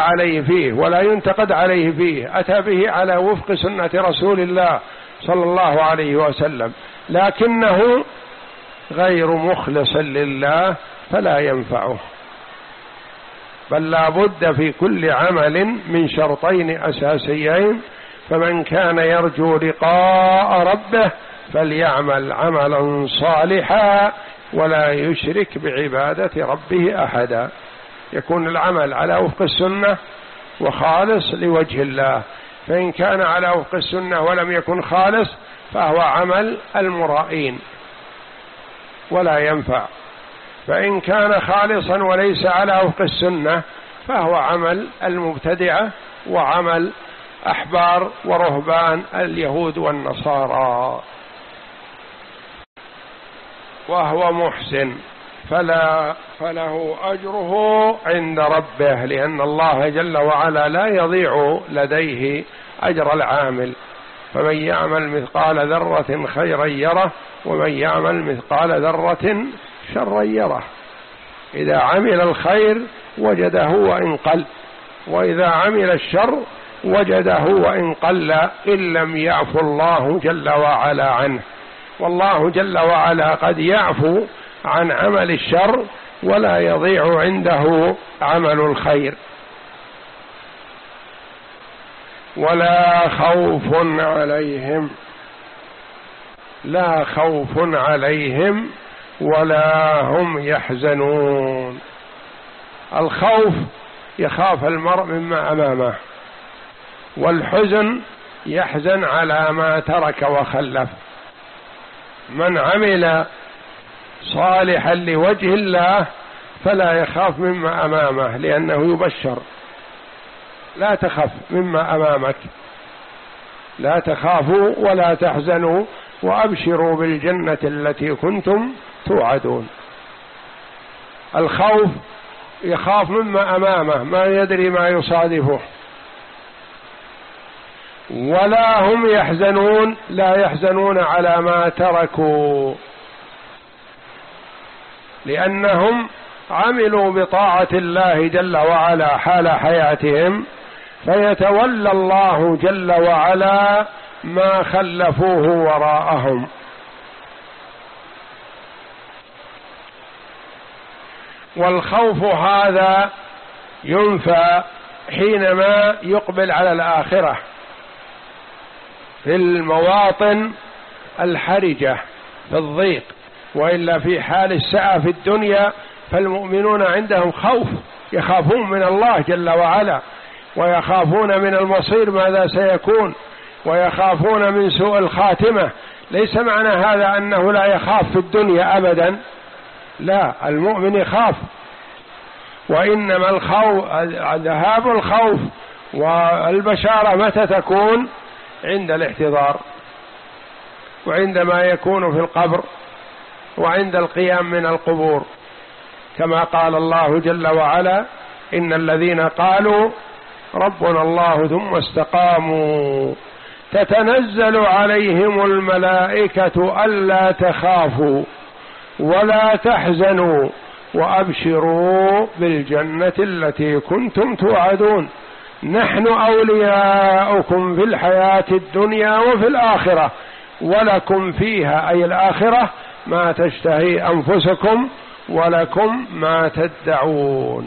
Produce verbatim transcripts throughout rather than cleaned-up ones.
عليه فيه ولا ينتقد عليه فيه، أتى به على وفق سنة رسول الله صلى الله عليه وسلم، لكنه غير مخلص لله فلا ينفعه. بل لا بد في كل عمل من شرطين أساسيين، فمن كان يرجو لقاء ربه فليعمل عملا صالحا ولا يشرك بعبادة ربه أحدا. يكون العمل على وفق السنة وخالص لوجه الله، فإن كان على وفق السنة ولم يكن خالص فهو عمل المرائين ولا ينفع، فإن كان خالصا وليس على وفق السنة فهو عمل المبتدعة وعمل أحبار ورهبان اليهود والنصارى، وهو محسن فلا فله أجره عند ربه، لأن الله جل وعلا لا يضيع لديه أجر العامل. فمن يعمل مثقال ذرة خيرا يره ومن يعمل مثقال ذرة شرا يره. إذا عمل الخير وجده وإن قل، وإذا عمل الشر وجده وإن قل، إن لم يعفو الله جل وعلا عنه. والله جل وعلا قد يعفو عن عمل الشر ولا يضيع عنده عمل الخير. ولا خوف عليهم لا خوف عليهم ولا هم يحزنون. الخوف يخاف المرء مما أمامه، والحزن يحزن على ما ترك وخلف. من عمل صالحا لوجه الله فلا يخاف مما أمامه، لأنه يبشر: لا تخف مما أمامك، لا تخافوا ولا تحزنوا وأبشروا بالجنة التي كنتم توعدون. الخوف يخاف مما أمامه، ما يدري ما يصادفه. ولا هم يحزنون، لا يحزنون على ما تركوا، لأنهم عملوا بطاعة الله جل وعلا حال حياتهم، فيتولى الله جل وعلا ما خلفوه وراءهم. والخوف هذا ينفى حينما يقبل على الآخرة في المواطن الحرجة في الضيق، وإلا في حال السعة في الدنيا فالمؤمنون عندهم خوف، يخافون من الله جل وعلا، ويخافون من المصير ماذا سيكون، ويخافون من سوء الخاتمة. ليس معنى هذا أنه لا يخاف في الدنيا أبدا، لا، المؤمن يخاف، وإنما الخوف ذهاب الخوف والبشارة متى تكون؟ عند الاحتضار، وعندما يكون في القبر، وعند القيام من القبور، كما قال الله جل وعلا: إن الذين قالوا ربنا الله ثم استقاموا تتنزل عليهم الملائكة ألا تخافوا ولا تحزنوا وأبشروا بالجنة التي كنتم توعدون نحن أولياؤكم في الحياة الدنيا وفي الآخرة ولكم فيها، أي الآخرة، ما تشتهي أنفسكم ولكم ما تدعون.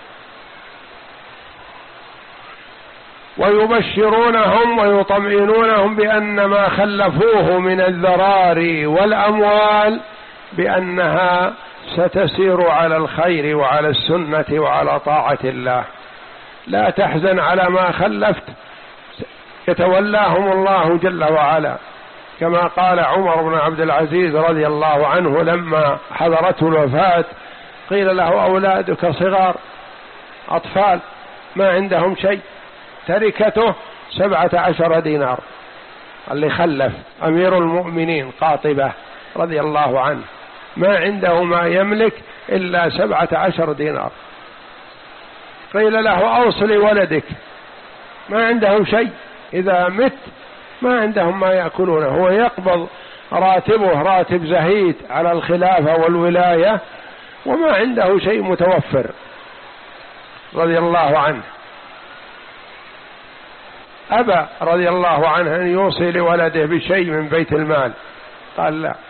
ويبشرونهم ويطمئنونهم بأن ما خلفوه من الذراري والأموال بأنها ستسير على الخير وعلى السنة وعلى طاعة الله. لا تحزن على ما خلفت، يتولاهم الله جل وعلا، كما قال عمر بن عبد العزيز رضي الله عنه لما حضرته الوفاة: قيل له أولادك صغار، أطفال ما عندهم شيء، تركته سبعة عشر دينار. اللي خلف أمير المؤمنين قاطبة رضي الله عنه ما عنده ما يملك إلا سبعة عشر دينار. قيل له أوصل ولدك، ما عندهم شيء، إذا مت ما عندهم ما يأكلونه، هو يقبض راتبه راتب زهيد على الخلافة والولاية وما عنده شيء متوفر رضي الله عنه. أبى رضي الله عنه أن يوصي لولده بشيء من بيت المال، قال لا.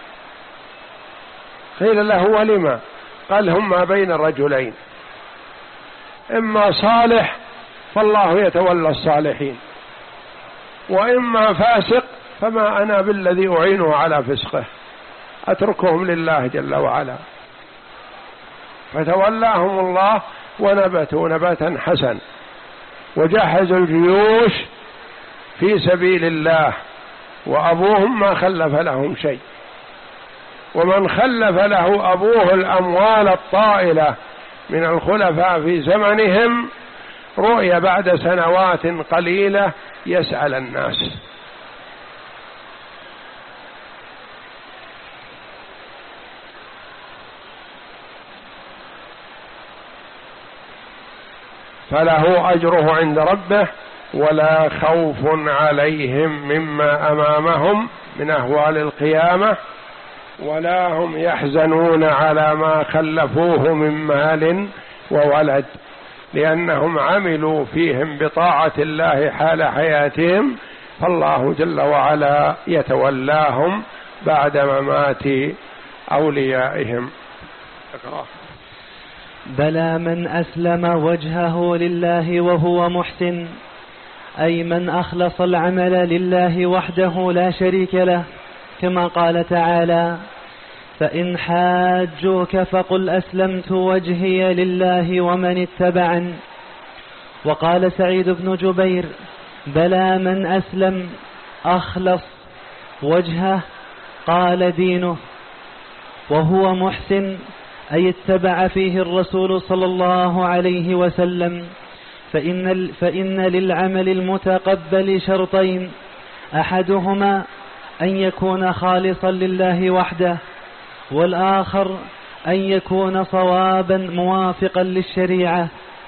قيل له ولما؟ قال هما بين الرجلين، إما صالح فالله يتولى الصالحين، وإما فاسق فما أنا بالذي أعينه على فسقه، أتركهم لله جل وعلا. فتولاهم الله ونبتوا نباتا حسن، وجهزوا الجيوش في سبيل الله، وأبوهم ما خلف لهم شيء. ومن خلف له أبوه الأموال الطائلة من الخلفاء في زمنهم رؤي بعد سنوات قليلة يسأل الناس. فله أجره عند ربه ولا خوف عليهم مما أمامهم من أهوال القيامة، ولا هم يحزنون على ما خلفوه من مال وولد، لأنهم عملوا فيهم بطاعة الله حال حياتهم، فالله جل وعلا يتولاهم بعد ممات أوليائهم. اقرأ. بلى من أسلم وجهه لله وهو محسن، أي من أخلص العمل لله وحده لا شريك له، كما قال تعالى: فإن حاجوك فقل أسلمت وجهي لله ومن اتبعن. وقال سعيد بن جبير: بلى من أسلم أخلص وجهه قال دينه، وهو محسن أي اتبع فيه الرسول صلى الله عليه وسلم. فإن, فإن للعمل المتقبل شرطين: أحدهما أن يكون خالصا لله وحده، والآخر أن يكون صوابا موافقا للشريعة.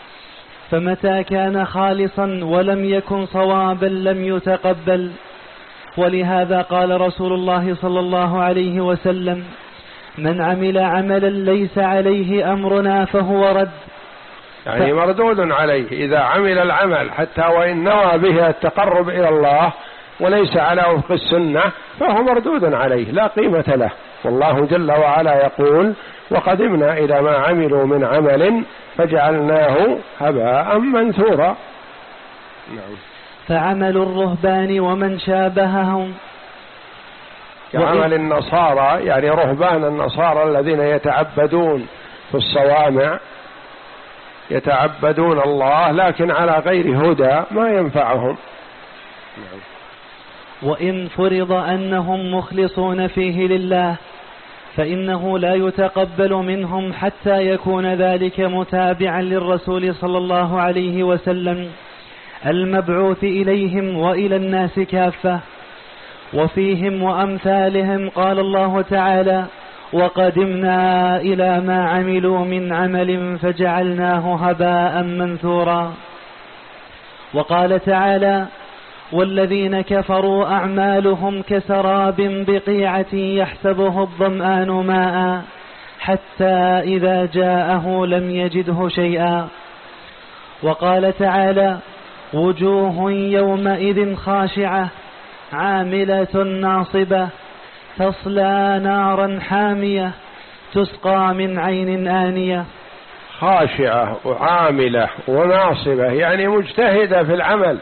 فمتى كان خالصا ولم يكن صوابا لم يتقبل. ولهذا قال رسول الله صلى الله عليه وسلم: من عمل عملا ليس عليه أمرنا فهو رد. يعني ف... مردود عليه إذا عمل العمل حتى وإن نوى به التقرب إلى الله وليس على وفق السنة فهو مردود عليه لا قيمة له. والله جل وعلا يقول: وقدمنا إلى ما عملوا من عمل فجعلناه هباء منثورا. نعم. فعمل الرهبان ومن شابههم كعمل النصارى، يعني رهبان النصارى الذين يتعبدون في الصوامع، يتعبدون الله لكن على غير هدى ما ينفعهم. وإن فرض أنهم مخلصون فيه لله فإنه لا يتقبل منهم حتى يكون ذلك متابعا للرسول صلى الله عليه وسلم المبعوث إليهم وإلى الناس كافة. وفيهم وأمثالهم قال الله تعالى: وقدمنا إلى ما عملوا من عمل فجعلناه هباء منثورا. وقال تعالى: والذين كفروا أعمالهم كسراب بقيعة يحسبه الظمآن ماء حتى إذا جاءه لم يجده شيئا. وقال تعالى: وجوه يومئذ خاشعة عاملة ناصبة تصلى نارا حامية تسقى من عين آنية. خاشعة وعاملة وناصبة يعني مجتهدة في العمل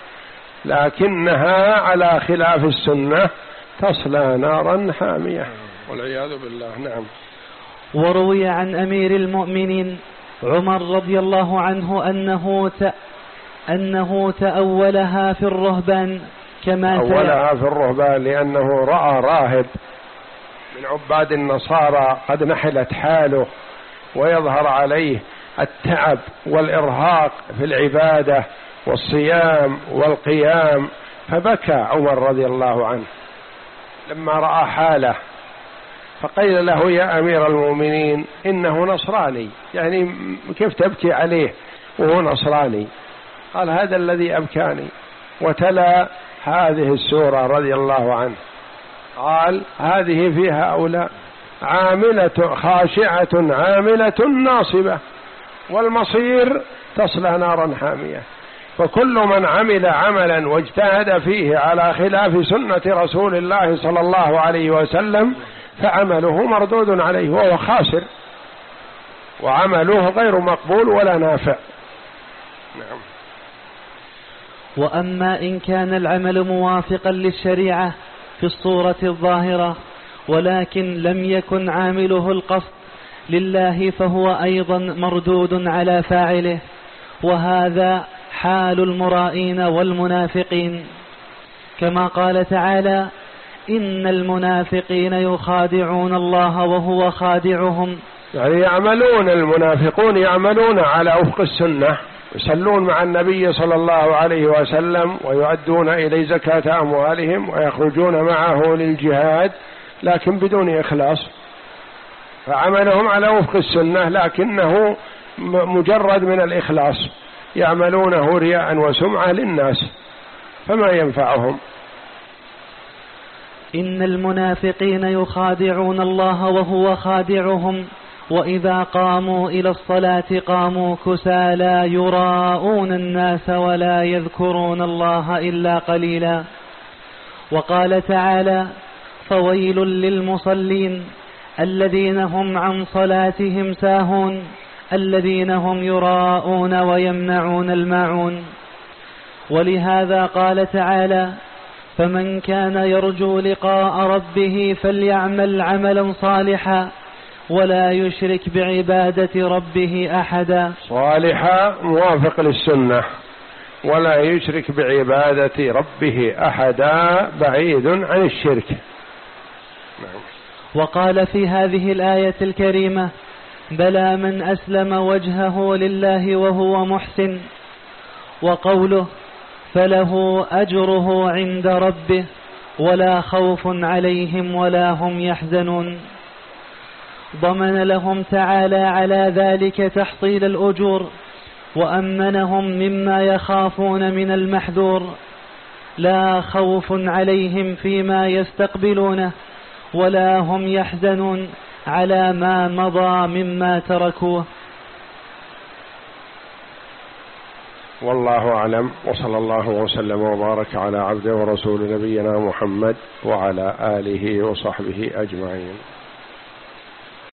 لكنها على خلاف السنة تصلى نارا حامية والعياذ بالله. نعم. وروي عن أمير المؤمنين عمر رضي الله عنه أنه ت... أنه تأولها في الرهبان كما تأولها في الرهبان لأنه رأى راهب من عباد النصارى قد نحلت حاله ويظهر عليه التعب والإرهاق في العبادة والصيام والقيام، فبكى عمر رضي الله عنه لما رأى حاله، فقيل له: يا أمير المؤمنين إنه نصراني، يعني كيف تبكي عليه وهو نصراني؟ قال: هذا الذي أبكاني. وتلا هذه السورة رضي الله عنه، قال: هذه في هؤلاء عاملة خاشعة عاملة ناصبة والمصير تصلى نارا حامية. فكل من عمل عملا واجتهد فيه على خلاف سنة رسول الله صلى الله عليه وسلم فعمله مردود عليه وهو خاسر، وعمله غير مقبول ولا نافع. نعم. وأما إن كان العمل موافقا للشريعة في الصورة الظاهرة ولكن لم يكن عامله القصد لله فهو أيضا مردود على فاعله، وهذا حال المرائين والمنافقين، كما قال تعالى: إن المنافقين يخادعون الله وهو خادعهم. يعني يعملون المنافقون يعملون على وفق السنة، يصلون مع النبي صلى الله عليه وسلم ويؤدون إليه زكاة أموالهم ويخرجون معه للجهاد، لكن بدون إخلاص، فعملهم على وفق السنة لكنه مجرد من الإخلاص، يعملونه رياء وسمعة للناس فما ينفعهم. إن المنافقين يخادعون الله وهو خادعهم، وإذا قاموا إلى الصلاة قاموا كسالى يراءون الناس ولا يذكرون الله إلا قليلا. وقال تعالى: فويل للمصلين الذين هم عن صلاتهم ساهون الذين هم يراءون ويمنعون الماعون. ولهذا قال تعالى: فمن كان يرجو لقاء ربه فليعمل عملا صالحا ولا يشرك بعبادة ربه أحدا. صالحا موافق للسنة، ولا يشرك بعبادة ربه أحدا، بعيد عن الشرك. وقال في هذه الآية الكريمة: بلى من أسلم وجهه لله وهو محسن. وقوله: فله أجره عند ربه ولا خوف عليهم ولا هم يحزنون، ضمن لهم تعالى على ذلك تحصيل الأجور، وأمنهم مما يخافون من المحذور، لا خوف عليهم فيما يستقبلونه ولا هم يحزنون على ما مضى مما تركوه. والله أعلم، وصلى الله وسلم وبارك على عبده ورسول نبينا محمد وعلى آله وصحبه أجمعين.